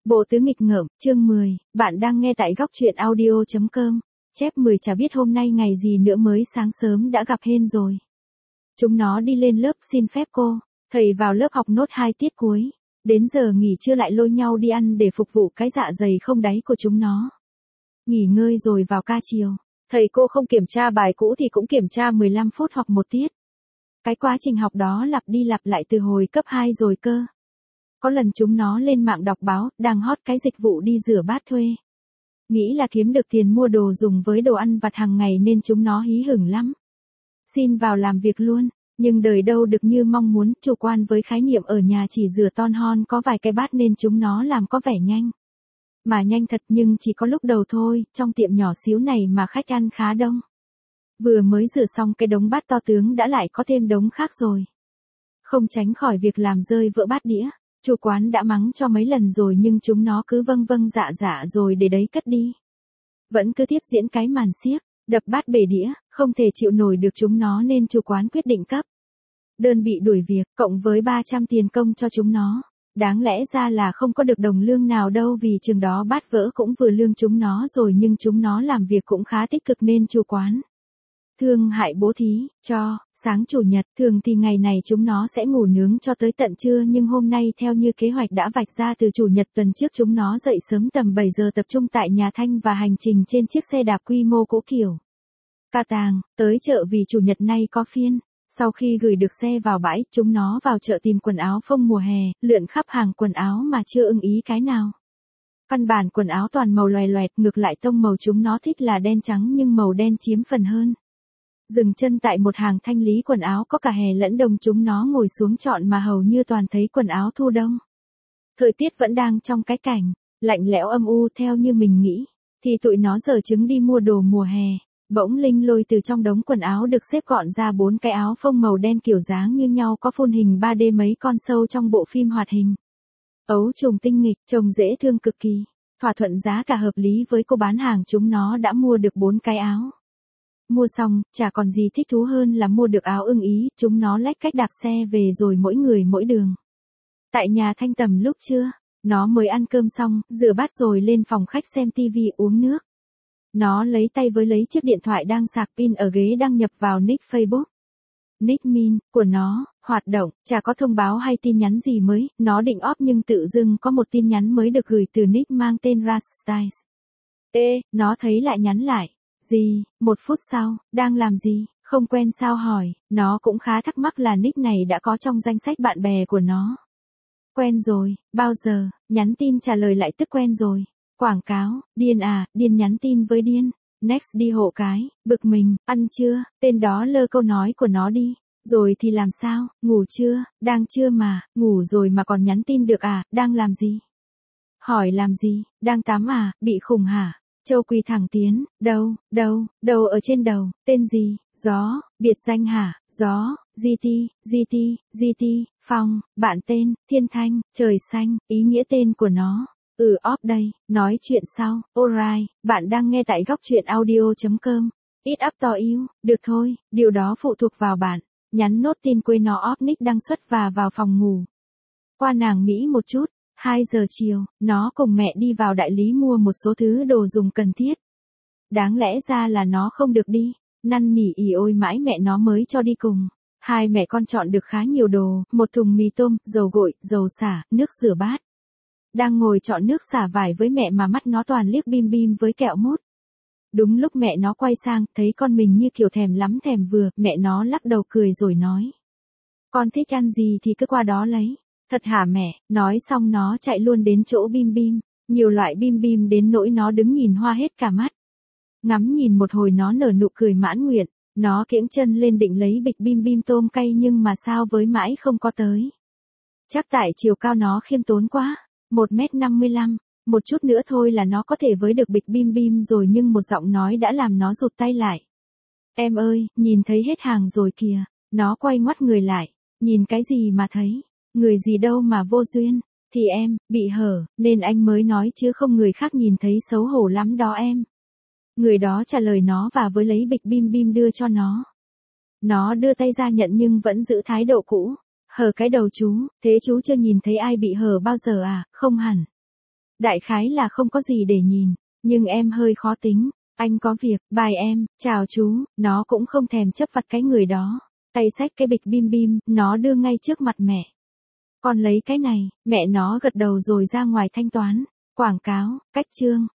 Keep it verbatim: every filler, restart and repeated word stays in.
Bộ tứ nghịch ngợm, chương mười, bạn đang nghe tại góc truyện audio chấm com. Chép mười chả biết hôm nay ngày gì nữa mới sáng sớm đã gặp hên rồi. Chúng nó đi lên lớp xin phép cô, thầy vào lớp học nốt hai tiết cuối. Đến giờ nghỉ trưa lại lôi nhau đi ăn để phục vụ cái dạ dày không đáy của chúng nó. Nghỉ ngơi rồi vào ca chiều. Thầy cô không kiểm tra bài cũ thì cũng kiểm tra mười lăm phút hoặc một tiết. Cái quá trình học đó lặp đi lặp lại từ hồi cấp hai rồi cơ. Có lần chúng nó lên mạng đọc báo, đang hot cái dịch vụ đi rửa bát thuê. Nghĩ là kiếm được tiền mua đồ dùng với đồ ăn vặt hàng ngày nên chúng nó hí hửng lắm. Xin vào làm việc luôn, nhưng đời đâu được như mong muốn, chủ quan với khái niệm ở nhà chỉ rửa ton hon có vài cái bát nên chúng nó làm có vẻ nhanh. Mà nhanh thật nhưng chỉ có lúc đầu thôi, trong tiệm nhỏ xíu này mà khách ăn khá đông. Vừa mới rửa xong cái đống bát to tướng đã lại có thêm đống khác rồi. Không tránh khỏi việc làm rơi vỡ bát đĩa. Chủ quán đã mắng cho mấy lần rồi nhưng chúng nó cứ vâng vâng dạ dạ rồi để đấy cất đi. Vẫn cứ tiếp diễn cái màn xiếc, đập bát bể đĩa, không thể chịu nổi được chúng nó nên chủ quán quyết định cấp đơn bị đuổi việc, cộng với ba trăm tiền công cho chúng nó. Đáng lẽ ra là không có được đồng lương nào đâu vì chừng đó bát vỡ cũng vừa lương chúng nó rồi nhưng chúng nó làm việc cũng khá tích cực nên chủ quán thương hại bố thí, cho, sáng chủ nhật, thường thì ngày này chúng nó sẽ ngủ nướng cho tới tận trưa nhưng hôm nay theo như kế hoạch đã vạch ra từ chủ nhật tuần trước chúng nó dậy sớm tầm bảy giờ tập trung tại nhà Thanh và hành trình trên chiếc xe đạp quy mô cỗ kiểu. Ca tàng, tới chợ vì chủ nhật nay có phiên. Sau khi gửi được xe vào bãi, chúng nó vào chợ tìm quần áo phông mùa hè, lượn khắp hàng quần áo mà chưa ưng ý cái nào. Căn bản quần áo toàn màu loè loẹt, ngược lại tông màu chúng nó thích là đen trắng nhưng màu đen chiếm phần hơn. Dừng chân tại một hàng thanh lý quần áo có cả hè lẫn đông chúng nó ngồi xuống chọn mà hầu như toàn thấy quần áo thu đông. Thời tiết vẫn đang trong cái cảnh, lạnh lẽo âm u theo như mình nghĩ, thì tụi nó giờ trứng đi mua đồ mùa hè. Bỗng Linh lôi từ trong đống quần áo được xếp gọn ra bốn cái áo phông màu đen kiểu dáng như nhau có phun hình ba D mấy con sâu trong bộ phim hoạt hình. Ấu trùng tinh nghịch, trông dễ thương cực kỳ, thỏa thuận giá cả hợp lý với cô bán hàng chúng nó đã mua được bốn cái áo. Mua xong, chả còn gì thích thú hơn là mua được áo ưng ý, chúng nó lách cách đạp xe về rồi mỗi người mỗi đường. Tại nhà Thanh tầm lúc trưa, nó mới ăn cơm xong, rửa bát rồi lên phòng khách xem tivi uống nước. Nó lấy tay với lấy chiếc điện thoại đang sạc pin ở ghế đăng nhập vào nick Facebook. Nick min của nó, hoạt động, chả có thông báo hay tin nhắn gì mới, nó định off nhưng tự dưng có một tin nhắn mới được gửi từ nick mang tên Rush Styles. Ê, nó thấy lại nhắn lại. Gì, một phút sau, đang làm gì, không quen sao hỏi, nó cũng khá thắc mắc là nick này đã có trong danh sách bạn bè của nó. Quen rồi, bao giờ, nhắn tin trả lời lại tức quen rồi. Quảng cáo, điên à, điên nhắn tin với điên. Next đi hộ cái, bực mình, ăn chưa, tên đó lơ câu nói của nó đi. Rồi thì làm sao, ngủ chưa, đang chưa mà, ngủ rồi mà còn nhắn tin được à, đang làm gì? Hỏi làm gì, đang tắm à, bị khùng hả? Châu quỳ thẳng tiến, đâu, đâu, đầu ở trên đầu, tên gì, gió, biệt danh hả, gió, giê tê, giê tê, giê tê, Phong, bạn tên, Thiên Thanh, trời xanh, ý nghĩa tên của nó. Ừ off đây, nói chuyện sau, alright, bạn đang nghe tại góc truyện audio chấm com. Ít up to you, được thôi, điều đó phụ thuộc vào bạn. Nhắn nốt tin quê nó off nick đăng xuất và vào phòng ngủ. Qua nàng Mỹ một chút. hai giờ chiều, nó cùng mẹ đi vào đại lý mua một số thứ đồ dùng cần thiết. Đáng lẽ ra là nó không được đi, năn nỉ ỉ ôi mãi mẹ nó mới cho đi cùng. Hai mẹ con chọn được khá nhiều đồ, một thùng mì tôm, dầu gội, dầu xả, nước rửa bát. Đang ngồi chọn nước xả vải với mẹ mà mắt nó toàn liếc bim bim với kẹo mút. Đúng lúc mẹ nó quay sang, thấy con mình như kiểu thèm lắm thèm vừa, mẹ nó lắc đầu cười rồi nói. Con thích ăn gì thì cứ qua đó lấy. Thật hả mẹ, nói xong nó chạy luôn đến chỗ bim bim, nhiều loại bim bim đến nỗi nó đứng nhìn hoa hết cả mắt. Ngắm nhìn một hồi nó nở nụ cười mãn nguyện, nó kiễng chân lên định lấy bịch bim bim tôm cay nhưng mà sao với mãi không có tới. Chắc tại chiều cao nó khiêm tốn quá, một mét năm mươi lăm, một chút nữa thôi là nó có thể với được bịch bim bim rồi nhưng một giọng nói đã làm nó rụt tay lại. Em ơi, nhìn thấy hết hàng rồi kìa, nó quay ngoắt người lại, nhìn cái gì mà thấy. Người gì đâu mà vô duyên, thì em, bị hở, nên anh mới nói chứ không người khác nhìn thấy xấu hổ lắm đó em. Người đó trả lời nó và với lấy bịch bim bim đưa cho nó. Nó đưa tay ra nhận nhưng vẫn giữ thái độ cũ. Hở cái đầu chú, thế chú chưa nhìn thấy ai bị hở bao giờ à, không hẳn. Đại khái là không có gì để nhìn, nhưng em hơi khó tính. Anh có việc, bye em, chào chú, nó cũng không thèm chấp vặt cái người đó. Tay xách cái bịch bim bim, nó đưa ngay trước mặt mẹ. Con lấy cái này, mẹ nó gật đầu rồi ra ngoài thanh toán. Quảng cáo, cách chương.